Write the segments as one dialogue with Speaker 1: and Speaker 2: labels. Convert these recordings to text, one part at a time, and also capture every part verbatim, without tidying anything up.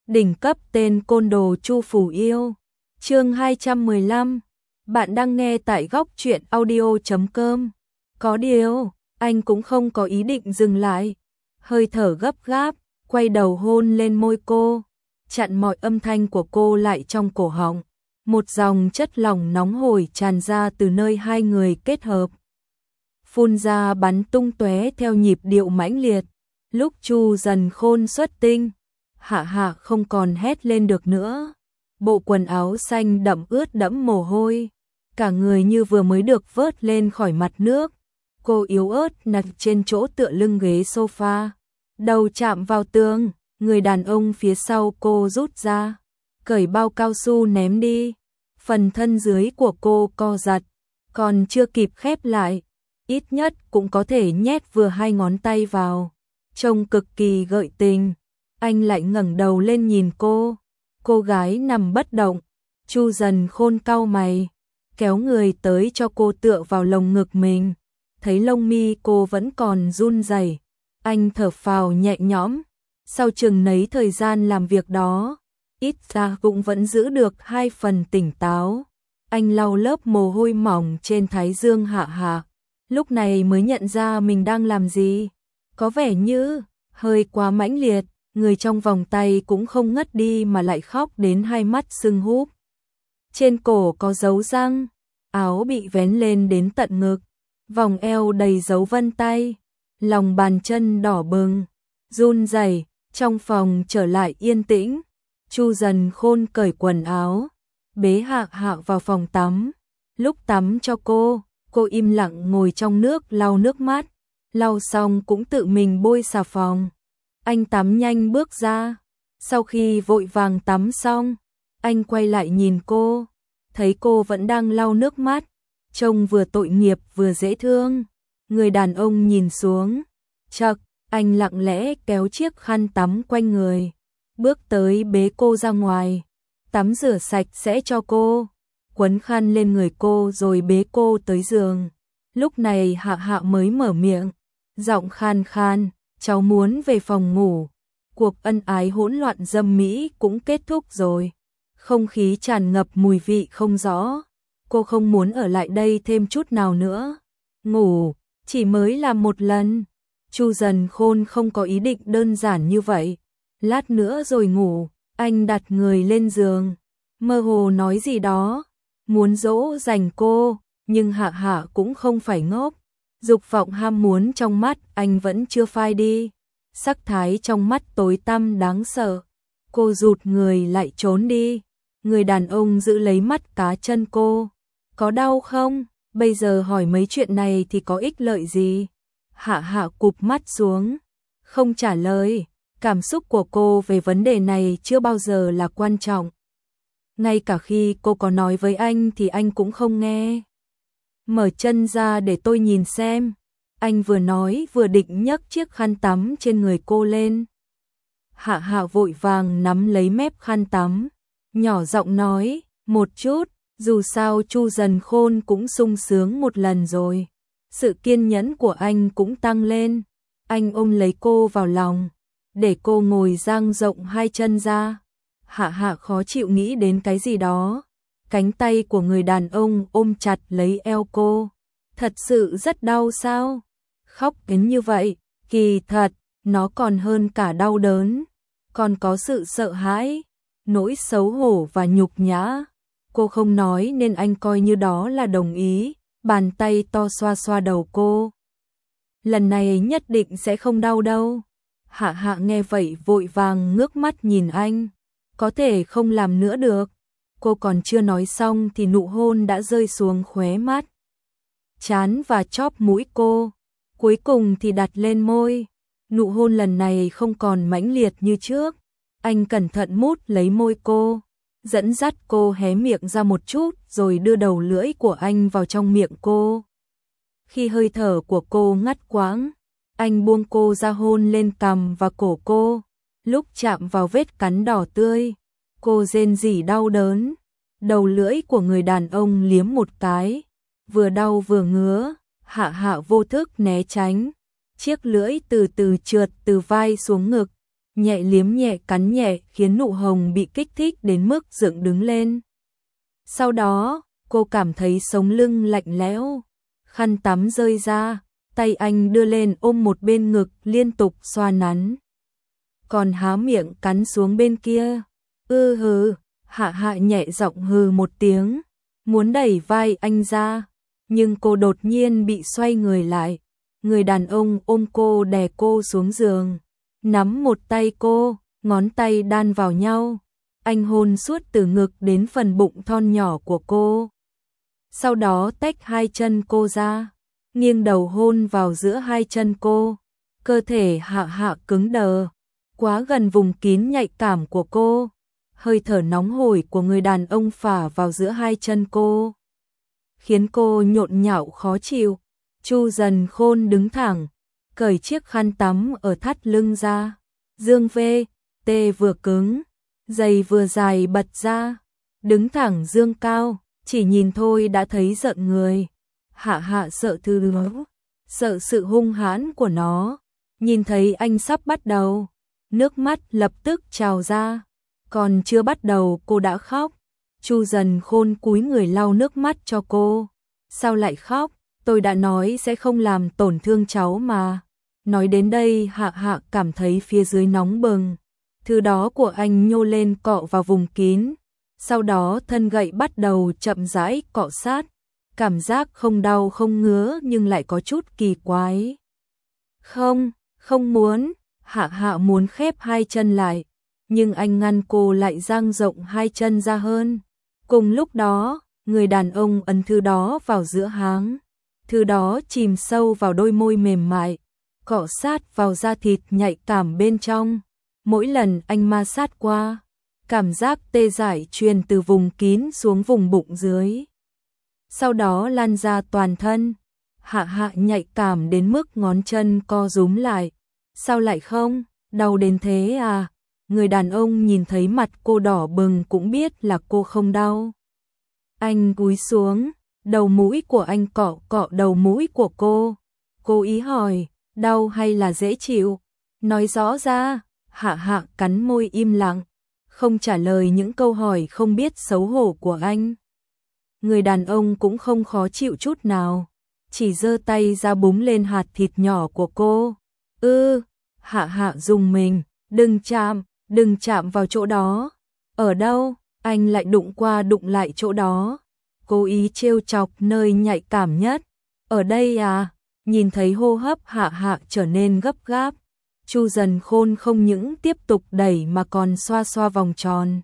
Speaker 1: Đỉnh cấp tên côn đồ Chu Phủ Yêu. Chương hai trăm mười lăm. Bạn đang nghe tại góc truyện audio chấm com. Có điều, anh cũng không có ý định dừng lại. Hơi thở gấp gáp, quay đầu hôn lên môi cô, chặn mọi âm thanh của cô lại trong cổ họng. Một dòng chất lỏng nóng hổi tràn ra từ nơi hai người kết hợp, phun ra bắn tung tóe theo nhịp điệu mãnh liệt. Lúc Chu Dần Khôn xuất tinh, Hạ Hạ không còn hét lên được nữa. Bộ quần áo xanh đậm ướt đẫm mồ hôi, cả người như vừa mới được vớt lên khỏi mặt nước. Cô yếu ớt nằm trên chỗ tựa lưng ghế sofa, đầu chạm vào tường. Người đàn ông phía sau cô rút ra, cởi bao cao su ném đi. Phần thân dưới của cô co giật, còn chưa kịp khép lại, ít nhất cũng có thể nhét vừa hai ngón tay vào, trông cực kỳ gợi tình. Anh lại ngẩng đầu lên nhìn cô, cô gái nằm bất động. Chu Dần Khôn cau mày, kéo người tới cho cô tựa vào lồng ngực mình. Thấy lông mi cô vẫn còn run rẩy, anh thở phào nhẹ nhõm. Sau chừng nấy thời gian làm việc đó, ít ra cũng vẫn giữ được hai phần tỉnh táo. Anh lau lớp mồ hôi mỏng trên thái dương Hạ Hạ, lúc này mới nhận ra mình đang làm gì. Có vẻ như hơi quá mãnh liệt, người trong vòng tay cũng không ngất đi mà lại khóc đến hai mắt sưng húp. Trên cổ có dấu răng, áo bị vén lên đến tận ngực, vòng eo đầy dấu vân tay, lòng bàn chân đỏ bừng, run rẩy. Trong phòng trở lại yên tĩnh, Chu Dần Khôn cởi quần áo, bế Hạ Hạ vào phòng tắm. Lúc tắm cho cô, cô im lặng ngồi trong nước lau nước mắt, lau xong cũng tự mình bôi xà phòng. Anh tắm nhanh bước ra, sau khi vội vàng tắm xong, anh quay lại nhìn cô, thấy cô vẫn đang lau nước mắt, trông vừa tội nghiệp vừa dễ thương. Người đàn ông nhìn xuống, chậc, anh lặng lẽ kéo chiếc khăn tắm quanh người, bước tới bế cô ra ngoài, tắm rửa sạch sẽ cho cô, quấn khăn lên người cô rồi bế cô tới giường. Lúc này Hạ Hạ mới mở miệng, giọng khan khan, cháu muốn về phòng ngủ. Cuộc ân ái hỗn loạn dâm mỹ cũng kết thúc rồi, không khí tràn ngập mùi vị không rõ. Cô không muốn ở lại đây thêm chút nào nữa. Ngủ, chỉ mới là một lần. Chu Dần Khôn không có ý định đơn giản như vậy. Lát nữa rồi ngủ. Anh đặt người lên giường, mơ hồ nói gì đó, muốn dỗ dành cô, nhưng Hạ Hạ cũng không phải ngốc. Dục vọng ham muốn trong mắt anh vẫn chưa phai đi, sắc thái trong mắt tối tăm đáng sợ. Cô rụt người lại trốn đi. Người đàn ông giữ lấy mắt cá chân cô. Có đau không? Bây giờ hỏi mấy chuyện này thì có ích lợi gì? Hạ Hạ cụp mắt xuống, không trả lời. Cảm xúc của cô về vấn đề này chưa bao giờ là quan trọng. Ngay cả khi cô có nói với anh thì anh cũng không nghe. Mở chân ra để tôi nhìn xem. Anh vừa nói vừa định nhấc chiếc khăn tắm trên người cô lên. Hạ Hạ vội vàng nắm lấy mép khăn tắm, nhỏ giọng nói, một chút, dù sao Chu Dần Khôn cũng sung sướng một lần rồi. Sự kiên nhẫn của anh cũng tăng lên. Anh ôm lấy cô vào lòng, để cô ngồi dang rộng hai chân ra. Hạ Hạ khó chịu nghĩ đến cái gì đó. Cánh tay của người đàn ông ôm chặt lấy eo cô. Thật sự rất đau sao? Khóc đến như vậy, kỳ thật, nó còn hơn cả đau đớn. Còn có sự sợ hãi, nỗi xấu hổ và nhục nhã. Cô không nói nên anh coi như đó là đồng ý. Bàn tay to xoa xoa đầu cô. Lần này nhất định sẽ không đau đâu. Hạ Hạ nghe vậy vội vàng ngước mắt nhìn anh. Có thể không làm nữa được. Cô còn chưa nói xong thì nụ hôn đã rơi xuống khóe mắt, trán và chóp mũi cô. Cuối cùng thì đặt lên môi. Nụ hôn lần này không còn mãnh liệt như trước. Anh cẩn thận mút lấy môi cô, dẫn dắt cô hé miệng ra một chút rồi đưa đầu lưỡi của anh vào trong miệng cô. Khi hơi thở của cô ngắt quãng, anh buông cô ra hôn lên cằm và cổ cô. Lúc chạm vào vết cắn đỏ tươi, cô rên rỉ đau đớn. Đầu lưỡi của người đàn ông liếm một cái, vừa đau vừa ngứa. Hạ Hạ vô thức né tránh. Chiếc lưỡi từ từ trượt từ vai xuống ngực, nhẹ liếm nhẹ cắn nhẹ khiến nụ hồng bị kích thích đến mức dựng đứng lên. Sau đó, cô cảm thấy sống lưng lạnh lẽo, khăn tắm rơi ra, tay anh đưa lên ôm một bên ngực liên tục xoa nắn. Còn há miệng cắn xuống bên kia. Ư hừ, Hạ Hạ nhẹ giọng hừ một tiếng, muốn đẩy vai anh ra, nhưng cô đột nhiên bị xoay người lại. Người đàn ông ôm cô đè cô xuống giường, nắm một tay cô, ngón tay đan vào nhau. Anh hôn suốt từ ngực đến phần bụng thon nhỏ của cô. Sau đó tách hai chân cô ra, nghiêng đầu hôn vào giữa hai chân cô. Cơ thể Hạ Hạ cứng đờ, quá gần vùng kín nhạy cảm của cô. Hơi thở nóng hổi của người đàn ông phả vào giữa hai chân cô, khiến cô nhộn nhạo khó chịu. Chu Dần Khôn đứng thẳng, cởi chiếc khăn tắm ở thắt lưng ra. Dương V, T vừa cứng, giày vừa dài bật ra, đứng thẳng dương cao, chỉ nhìn thôi đã thấy giận người. Hạ Hạ sợ thứ đó, sợ sự hung hãn của nó. Nhìn thấy anh sắp bắt đầu, nước mắt lập tức trào ra. Còn chưa bắt đầu cô đã khóc. Chu Dần Khôn cúi người lau nước mắt cho cô. Sao lại khóc? Tôi đã nói sẽ không làm tổn thương cháu mà. Nói đến đây Hạ Hạ cảm thấy phía dưới nóng bừng. Thứ đó của anh nhô lên cọ vào vùng kín. Sau đó thân gậy bắt đầu chậm rãi cọ sát. Cảm giác không đau không ngứa nhưng lại có chút kỳ quái. Không, không muốn. Hạ Hạ muốn khép hai chân lại, nhưng anh ngăn cô lại dang rộng hai chân ra hơn. Cùng lúc đó, người đàn ông ấn thứ đó vào giữa háng. Thứ đó chìm sâu vào đôi môi mềm mại, cọ sát vào da thịt nhạy cảm bên trong. Mỗi lần anh ma sát qua, cảm giác tê dại truyền từ vùng kín xuống vùng bụng dưới. Sau đó lan ra toàn thân. Hạ Hạ nhạy cảm đến mức ngón chân co rúm lại. Sao lại không? Đau đến thế à? Người đàn ông nhìn thấy mặt cô đỏ bừng cũng biết là cô không đau. Anh cúi xuống, đầu mũi của anh cọ cọ đầu mũi của cô. Cô ý hỏi, đau hay là dễ chịu? Nói rõ ra. Hạ Hạ cắn môi im lặng, không trả lời những câu hỏi không biết xấu hổ của anh. Người đàn ông cũng không khó chịu chút nào, chỉ giơ tay ra búng lên hạt thịt nhỏ của cô. Ư, Hạ Hạ dùng mình, đừng chạm, đừng chạm vào chỗ đó. Ở đâu? Anh lại đụng qua đụng lại chỗ đó. Cố ý trêu chọc nơi nhạy cảm nhất. Ở đây à? Nhìn thấy hô hấp Hạ Hạ trở nên gấp gáp, Chu Dần Khôn không những tiếp tục đẩy mà còn xoa xoa vòng tròn.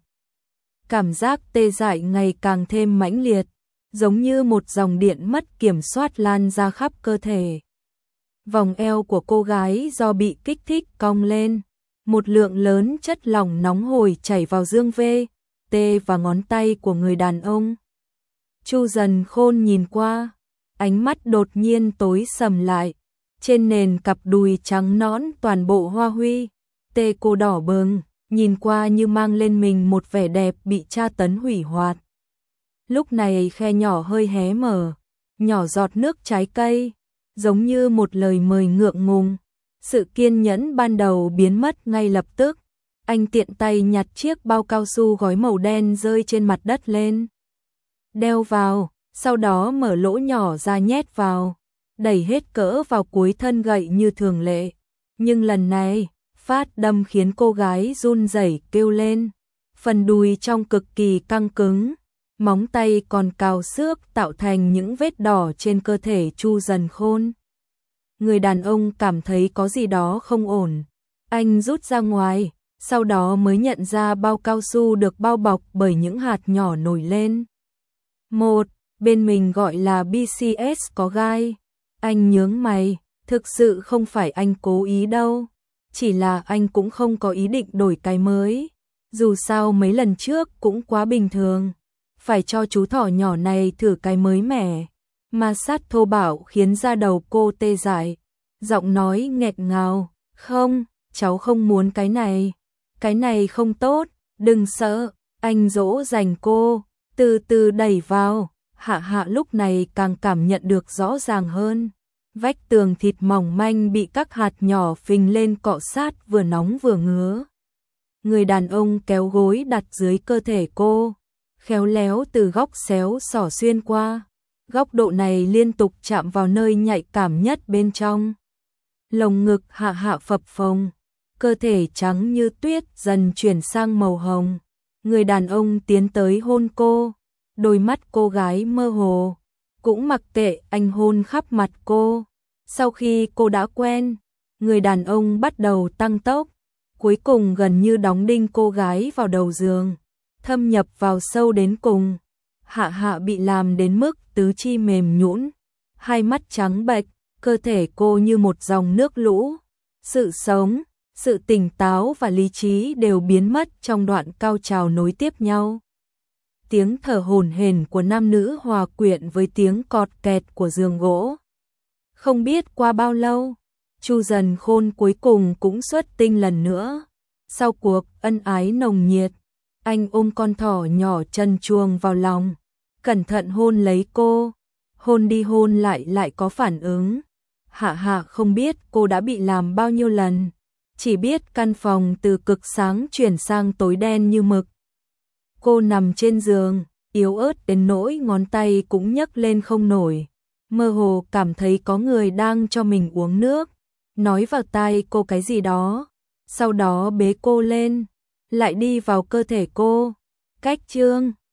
Speaker 1: Cảm giác tê dại ngày càng thêm mãnh liệt, giống như một dòng điện mất kiểm soát lan ra khắp cơ thể. Vòng eo của cô gái do bị kích thích cong lên, một lượng lớn chất lỏng nóng hổi chảy vào dương V, T và ngón tay của người đàn ông. Chu Dần Khôn nhìn qua, ánh mắt đột nhiên tối sầm lại. Trên nền cặp đùi trắng nõn toàn bộ hoa huy, T cô đỏ bừng, nhìn qua như mang lên mình một vẻ đẹp bị tra tấn hủy hoại. Lúc này khe nhỏ hơi hé mở, nhỏ giọt nước trái cây, giống như một lời mời ngượng ngùng. Sự kiên nhẫn ban đầu biến mất ngay lập tức. Anh tiện tay nhặt chiếc bao cao su gói màu đen rơi trên mặt đất lên. Đeo vào, sau đó mở lỗ nhỏ ra nhét vào, đẩy hết cỡ vào cuối thân gậy như thường lệ. Nhưng lần này, phát đâm khiến cô gái run rẩy kêu lên. Phần đùi trong cực kỳ căng cứng, móng tay còn cào xước tạo thành những vết đỏ trên cơ thể Chu Dần Khôn. Người đàn ông cảm thấy có gì đó không ổn. Anh rút ra ngoài, sau đó mới nhận ra bao cao su được bao bọc bởi những hạt nhỏ nổi lên. Một, bên mình gọi là bê xê ét có gai. Anh nhướng mày, thực sự không phải anh cố ý đâu. Chỉ là anh cũng không có ý định đổi cái mới. Dù sao mấy lần trước cũng quá bình thường. Phải cho chú thỏ nhỏ này thử cái mới mẻ. Ma sát thô bạo khiến da đầu cô tê dại. Giọng nói nghẹt ngào. Không, cháu không muốn cái này. Cái này không tốt, đừng sợ. Anh dỗ dành cô, từ từ đẩy vào. Hạ Hạ lúc này càng cảm nhận được rõ ràng hơn. Vách tường thịt mỏng manh bị các hạt nhỏ phình lên cọ sát vừa nóng vừa ngứa. Người đàn ông kéo gối đặt dưới cơ thể cô, khéo léo từ góc xéo xỏ xuyên qua. Góc độ này liên tục chạm vào nơi nhạy cảm nhất bên trong. Lồng ngực Hạ Hạ phập phồng, cơ thể trắng như tuyết dần chuyển sang màu hồng. Người đàn ông tiến tới hôn cô, đôi mắt cô gái mơ hồ, cũng mặc kệ anh hôn khắp mặt cô. Sau khi cô đã quen, người đàn ông bắt đầu tăng tốc, cuối cùng gần như đóng đinh cô gái vào đầu giường, thâm nhập vào sâu đến cùng. Hạ Hạ bị làm đến mức tứ chi mềm nhũn, hai mắt trắng bệch, cơ thể cô như một dòng nước lũ. Sự sống, sự tỉnh táo và lý trí đều biến mất trong đoạn cao trào nối tiếp nhau. Tiếng thở hổn hển của nam nữ hòa quyện với tiếng cọt kẹt của giường gỗ. Không biết qua bao lâu, Chu Dần Khôn cuối cùng cũng xuất tinh lần nữa. Sau cuộc ân ái nồng nhiệt, anh ôm con thỏ nhỏ trần truồng vào lòng, cẩn thận hôn lấy cô, hôn đi hôn lại lại có phản ứng. Hạ Hạ không biết cô đã bị làm bao nhiêu lần, chỉ biết căn phòng từ cực sáng chuyển sang tối đen như mực. Cô nằm trên giường, yếu ớt đến nỗi ngón tay cũng nhấc lên không nổi, mơ hồ cảm thấy có người đang cho mình uống nước, nói vào tai cô cái gì đó, sau đó bế cô lên, lại đi vào cơ thể cô. Cách chương